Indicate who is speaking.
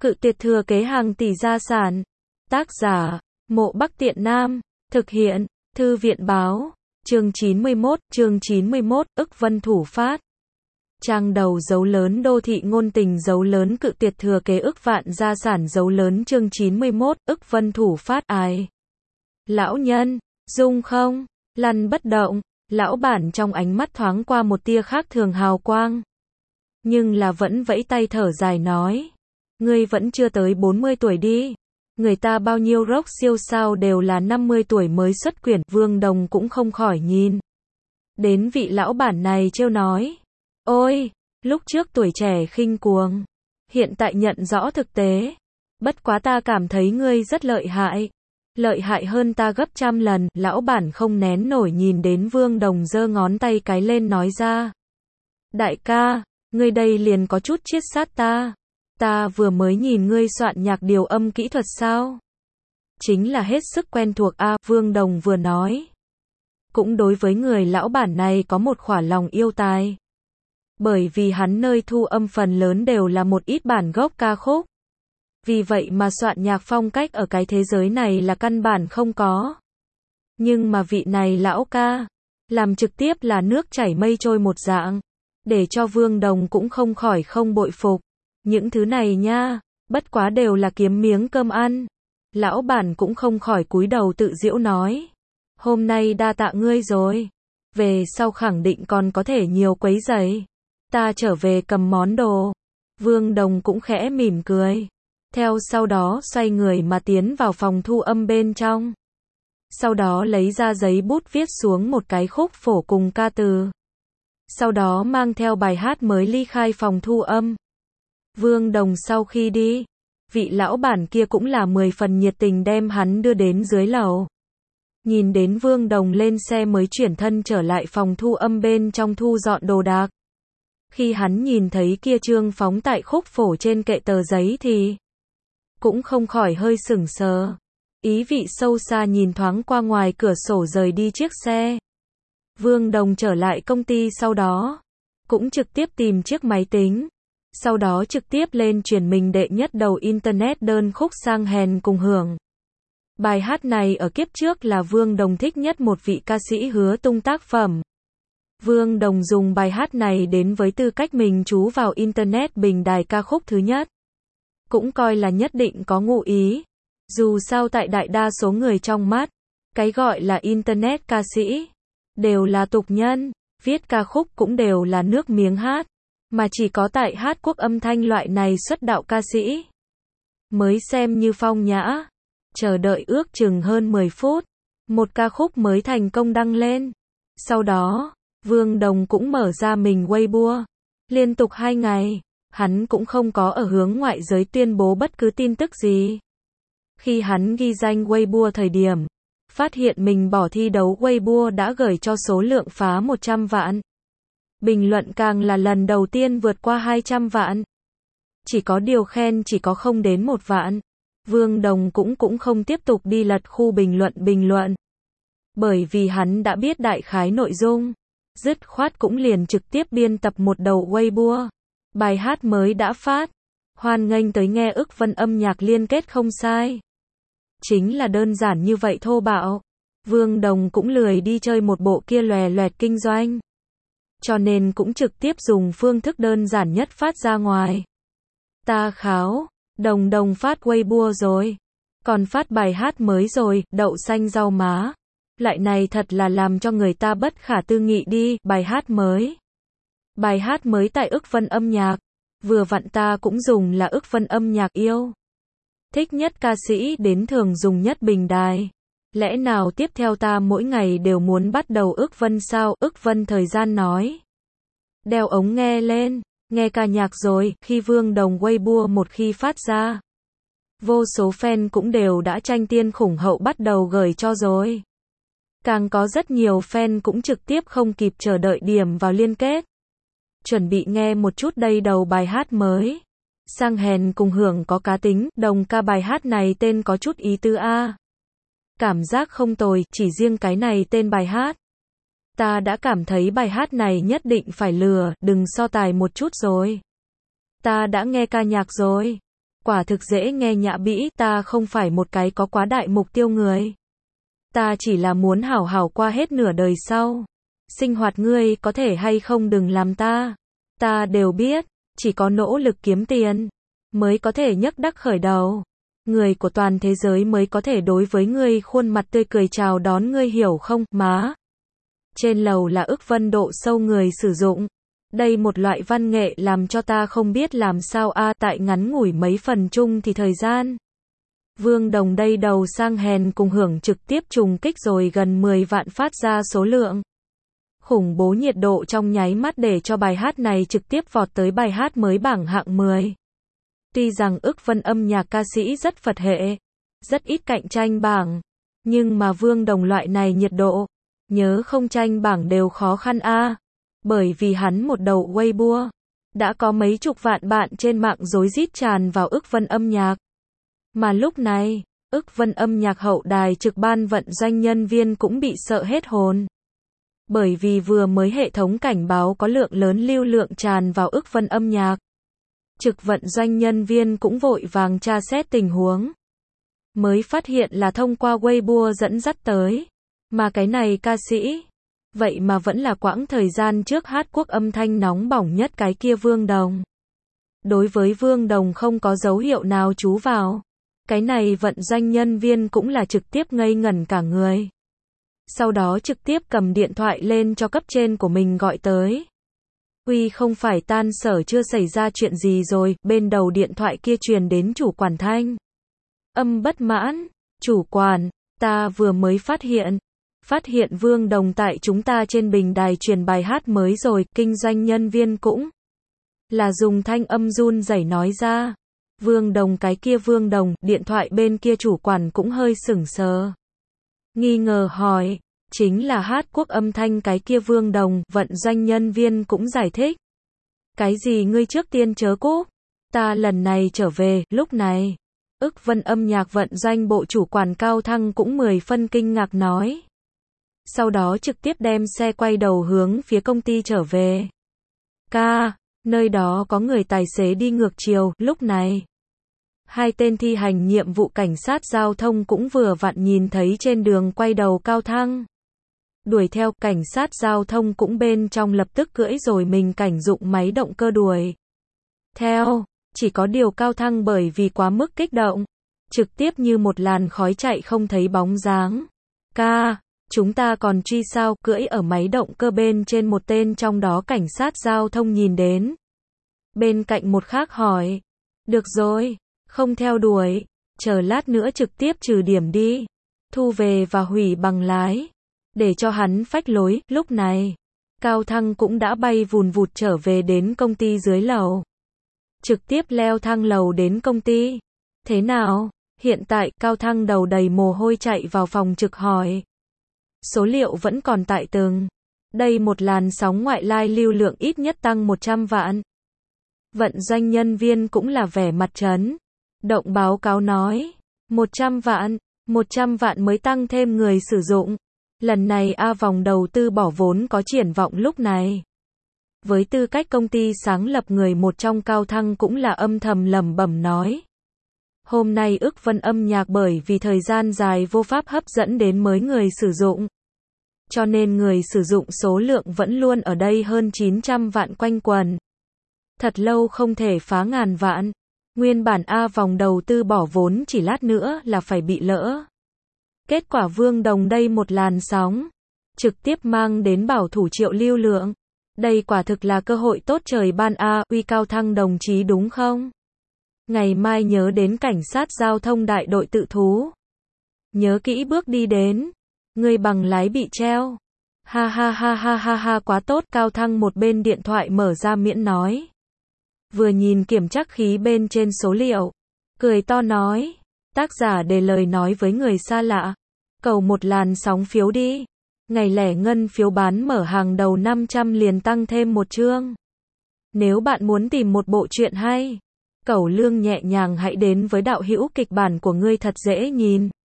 Speaker 1: Cự tuyệt thừa kế hàng tỷ gia sản. Tác giả, Mộ Bắc Tiện Nam. Thực hiện, Thư viện báo. Chương 91, ức vân thủ phát. Trang đầu dấu lớn đô thị ngôn tình dấu lớn cự tuyệt thừa kế ức vạn gia sản dấu lớn chương 91, ức vân thủ phát ai. Lão nhân, dung không, lăn bất động, lão bản trong ánh mắt thoáng qua một tia khác thường hào quang. Nhưng là vẫn vẫy tay thở dài nói. Ngươi vẫn chưa tới 40 tuổi đi. Người ta bao nhiêu rock siêu sao đều là 50 tuổi mới xuất quyển. Vương Đồng cũng không khỏi nhìn đến vị lão bản này trêu nói. Ôi, lúc trước tuổi trẻ khinh cuồng, hiện tại nhận rõ thực tế. Bất quá ta cảm thấy ngươi rất lợi hại. Lợi hại hơn ta gấp trăm lần. Lão bản không nén nổi nhìn đến Vương Đồng giơ ngón tay cái lên nói ra. Đại ca, ngươi đây liền có chút chiết sát ta. Ta vừa mới nhìn ngươi soạn nhạc điều âm kỹ thuật sao? Chính là hết sức quen thuộc a. Vương Đồng vừa nói. Cũng đối với người lão bản này có một khỏa lòng yêu tài. Bởi vì hắn nơi thu âm phần lớn đều là một ít bản gốc ca khúc. Vì vậy mà soạn nhạc phong cách ở cái thế giới này là căn bản không có. Nhưng mà vị này lão ca, làm trực tiếp là nước chảy mây trôi một dạng. Để cho Vương Đồng cũng không khỏi không bội phục. Những thứ này nha, bất quá đều là kiếm miếng cơm ăn. Lão bản cũng không khỏi cúi đầu tự giễu nói. Hôm nay đa tạ ngươi rồi. Về sau khẳng định còn có thể nhiều quấy rầy. Ta trở về cầm món đồ. Vương Đồng cũng khẽ mỉm cười. Theo sau đó xoay người mà tiến vào phòng thu âm bên trong. Sau đó lấy ra giấy bút viết xuống một cái khúc phổ cùng ca từ. Sau đó mang theo bài hát mới ly khai phòng thu âm. Vương Đồng sau khi đi, vị lão bản kia cũng là 10 phần nhiệt tình đem hắn đưa đến dưới lầu. Nhìn đến Vương Đồng lên xe mới chuyển thân trở lại phòng thu âm bên trong thu dọn đồ đạc. Khi hắn nhìn thấy kia chương phóng tại khúc phổ trên kệ tờ giấy thì cũng không khỏi hơi sững sờ. Ý vị sâu xa nhìn thoáng qua ngoài cửa sổ rời đi chiếc xe. Vương Đồng trở lại công ty sau đó, cũng trực tiếp tìm chiếc máy tính. Sau đó trực tiếp lên truyền mình đệ nhất đầu Internet đơn khúc Sang Hèn cùng hưởng. Bài hát này ở kiếp trước là Vương Đồng thích nhất một vị ca sĩ Hứa Tung tác phẩm. Vương Đồng dùng bài hát này đến với tư cách mình trú vào Internet bình đài ca khúc thứ nhất. Cũng coi là nhất định có ngụ ý. Dù sao tại đại đa số người trong mắt, cái gọi là Internet ca sĩ, đều là tục nhân, viết ca khúc cũng đều là nước miếng hát. Mà chỉ có tại hát quốc âm thanh loại này xuất đạo ca sĩ mới xem như phong nhã. Chờ đợi ước chừng hơn 10 phút, một ca khúc mới thành công đăng lên. Sau đó, Vương Đồng cũng mở ra mình Weibo. Liên tục 2 ngày, hắn cũng không có ở hướng ngoại giới tuyên bố bất cứ tin tức gì. Khi hắn ghi danh Weibo thời điểm, phát hiện mình bỏ thi đấu Weibo đã gửi cho số lượng phá 100 vạn. Bình luận càng là lần đầu tiên vượt qua 200 vạn. Chỉ có điều khen chỉ có không đến 1 vạn. Vương Đồng cũng không tiếp tục đi lật khu bình luận. Bởi vì hắn đã biết đại khái nội dung. Dứt khoát cũng liền trực tiếp biên tập một đầu Weibo. Bài hát mới đã phát. Hoan nghênh tới nghe ức vân âm nhạc liên kết không sai. Chính là đơn giản như vậy thô bạo. Vương Đồng cũng lười đi chơi một bộ kia lòe loẹt kinh doanh. Cho nên cũng trực tiếp dùng phương thức đơn giản nhất phát ra ngoài. Ta kháo, Đồng phát Weibo rồi. Còn phát bài hát mới rồi, đậu xanh rau má. Lại này thật là làm cho người ta bất khả tư nghị đi, bài hát mới. Bài hát mới tại ức vân âm nhạc. Vừa vặn ta cũng dùng là ức vân âm nhạc yêu. Thích nhất ca sĩ đến thường dùng nhất bình đài. Lẽ nào tiếp theo ta mỗi ngày đều muốn bắt đầu ức vân sao? Ức vân thời gian nói. Đeo ống nghe lên, nghe ca nhạc rồi. Khi Vương Đồng Weibo một khi phát ra, vô số fan cũng đều đã tranh tiên khủng hậu bắt đầu gửi cho rồi. Càng có rất nhiều fan cũng trực tiếp không kịp chờ đợi điểm vào liên kết. Chuẩn bị nghe một chút đây đầu bài hát mới. Sang Hèn cùng hưởng có cá tính, Đồng ca bài hát này tên có chút ý tứ a. Cảm giác không tồi, chỉ riêng cái này tên bài hát. Ta đã cảm thấy bài hát này nhất định phải lừa, đừng so tài một chút rồi. Ta đã nghe ca nhạc rồi. Quả thực dễ nghe nhã bĩ, ta không phải một cái có quá đại mục tiêu người. Ta chỉ là muốn hảo hảo qua hết nửa đời sau. Sinh hoạt ngươi có thể hay không đừng làm ta. Ta đều biết, chỉ có nỗ lực kiếm tiền, mới có thể nhấc đắc khởi đầu. Người của toàn thế giới mới có thể đối với ngươi khuôn mặt tươi cười chào đón ngươi hiểu không, má. Trên lầu là ức vân độ sâu người sử dụng. Đây một loại văn nghệ làm cho ta không biết làm sao tại ngắn ngủi mấy phần chung thì thời gian. Vương Đồng đây đầu sang hèn cùng hưởng trực tiếp trùng kích rồi gần 10 vạn phát ra số lượng. Khủng bố nhiệt độ trong nháy mắt để cho bài hát này trực tiếp vọt tới bài hát mới bảng hạng 10. Tuy rằng ức vân âm nhạc ca sĩ rất Phật hệ, rất ít cạnh tranh bảng, nhưng mà Vương Đồng loại này nhiệt độ, nhớ không tranh bảng đều khó khăn bởi vì hắn một đầu Weibo, đã có mấy chục vạn bạn trên mạng rối rít tràn vào ức vân âm nhạc. Mà lúc này, ức vân âm nhạc hậu đài trực ban vận doanh nhân viên cũng bị sợ hết hồn. Bởi vì vừa mới hệ thống cảnh báo có lượng lớn lưu lượng tràn vào ức vân âm nhạc. Trực vận doanh nhân viên cũng vội vàng tra xét tình huống. Mới phát hiện là thông qua Weibo dẫn dắt tới. Mà cái này ca sĩ, vậy mà vẫn là quãng thời gian trước hát quốc âm thanh nóng bỏng nhất cái kia Vương Đồng. Đối với Vương Đồng không có dấu hiệu nào chú vào. Cái này vận doanh nhân viên cũng là trực tiếp ngây ngẩn cả người. Sau đó trực tiếp cầm điện thoại lên cho cấp trên của mình gọi tới. Uy không phải tan sở chưa xảy ra chuyện gì rồi, bên đầu điện thoại kia truyền đến chủ quản thanh. Âm bất mãn, chủ quản, ta vừa mới phát hiện Vương Đồng tại chúng ta trên bình đài truyền bài hát mới rồi, kinh doanh nhân viên cũng là dùng thanh âm run rẩy nói ra. Vương Đồng cái kia Vương Đồng, điện thoại bên kia chủ quản cũng hơi sửng sờ. Nghi ngờ hỏi, chính là hát quốc âm thanh cái kia Vương Đồng, vận doanh nhân viên cũng giải thích. Cái gì ngươi trước tiên chớ cúp, ta lần này trở về, lúc này. Ức vân âm nhạc vận doanh bộ chủ quản Cao Thăng cũng 10 phân kinh ngạc nói. Sau đó trực tiếp đem xe quay đầu hướng phía công ty trở về. Nơi đó có người tài xế đi ngược chiều, lúc này. Hai tên thi hành nhiệm vụ cảnh sát giao thông cũng vừa vặn nhìn thấy trên đường quay đầu Cao Thăng. Đuổi theo, cảnh sát giao thông cũng bên trong lập tức cưỡi rồi mình cảnh dụng máy động cơ đuổi theo. Chỉ có điều Cao Thăng bởi vì quá mức kích động, trực tiếp như một làn khói chạy không thấy bóng dáng. Chúng ta còn truy sao, cưỡi ở máy động cơ bên trên một tên trong đó cảnh sát giao thông nhìn đến. Bên cạnh một khác hỏi, được rồi, không theo đuổi, chờ lát nữa trực tiếp trừ điểm đi, thu về và hủy bằng lái, để cho hắn phách lối. Lúc này, Cao Thăng cũng đã bay vùn vụt trở về đến công ty dưới lầu. Trực tiếp leo thang lầu đến công ty. Thế nào? Hiện tại, Cao Thăng đầu đầy mồ hôi chạy vào phòng trực hỏi. Số liệu vẫn còn tại từng. Đây một làn sóng ngoại lai lưu lượng ít nhất tăng 100 vạn. Vận doanh nhân viên cũng là vẻ mặt trấn động báo cáo nói. 100 vạn mới tăng thêm người sử dụng. Lần này vòng đầu tư bỏ vốn có triển vọng lúc này. Với tư cách công ty sáng lập người một trong, Cao Thăng cũng là âm thầm lẩm bẩm nói. Hôm nay ức vân âm nhạc bởi vì thời gian dài vô pháp hấp dẫn đến mới người sử dụng. Cho nên người sử dụng số lượng vẫn luôn ở đây hơn 900 vạn quanh quẩn. Thật lâu không thể phá ngàn vạn. Nguyên bản vòng đầu tư bỏ vốn chỉ lát nữa là phải bị lỡ. Kết quả Vương Đồng đây một làn sóng. Trực tiếp mang đến bảo thủ triệu lưu lượng. Đây quả thực là cơ hội tốt trời ban uy Cao Thăng đồng chí đúng không? Ngày mai nhớ đến cảnh sát giao thông đại đội tự thú. Nhớ kỹ bước đi đến. Người bằng lái bị treo. Ha ha ha ha ha ha quá tốt. Cao Thăng một bên điện thoại mở ra miễn nói. Vừa nhìn kiểm trắc khí bên trên số liệu. Cười to nói. Tác giả để lời nói với người xa lạ. Cầu một làn sóng phiếu đi. Ngày lẻ ngân phiếu bán mở hàng đầu 500 liền tăng thêm một chương. Nếu bạn muốn tìm một bộ truyện hay, cẩu lương nhẹ nhàng hãy đến với đạo hữu kịch bản của ngươi thật dễ nhìn.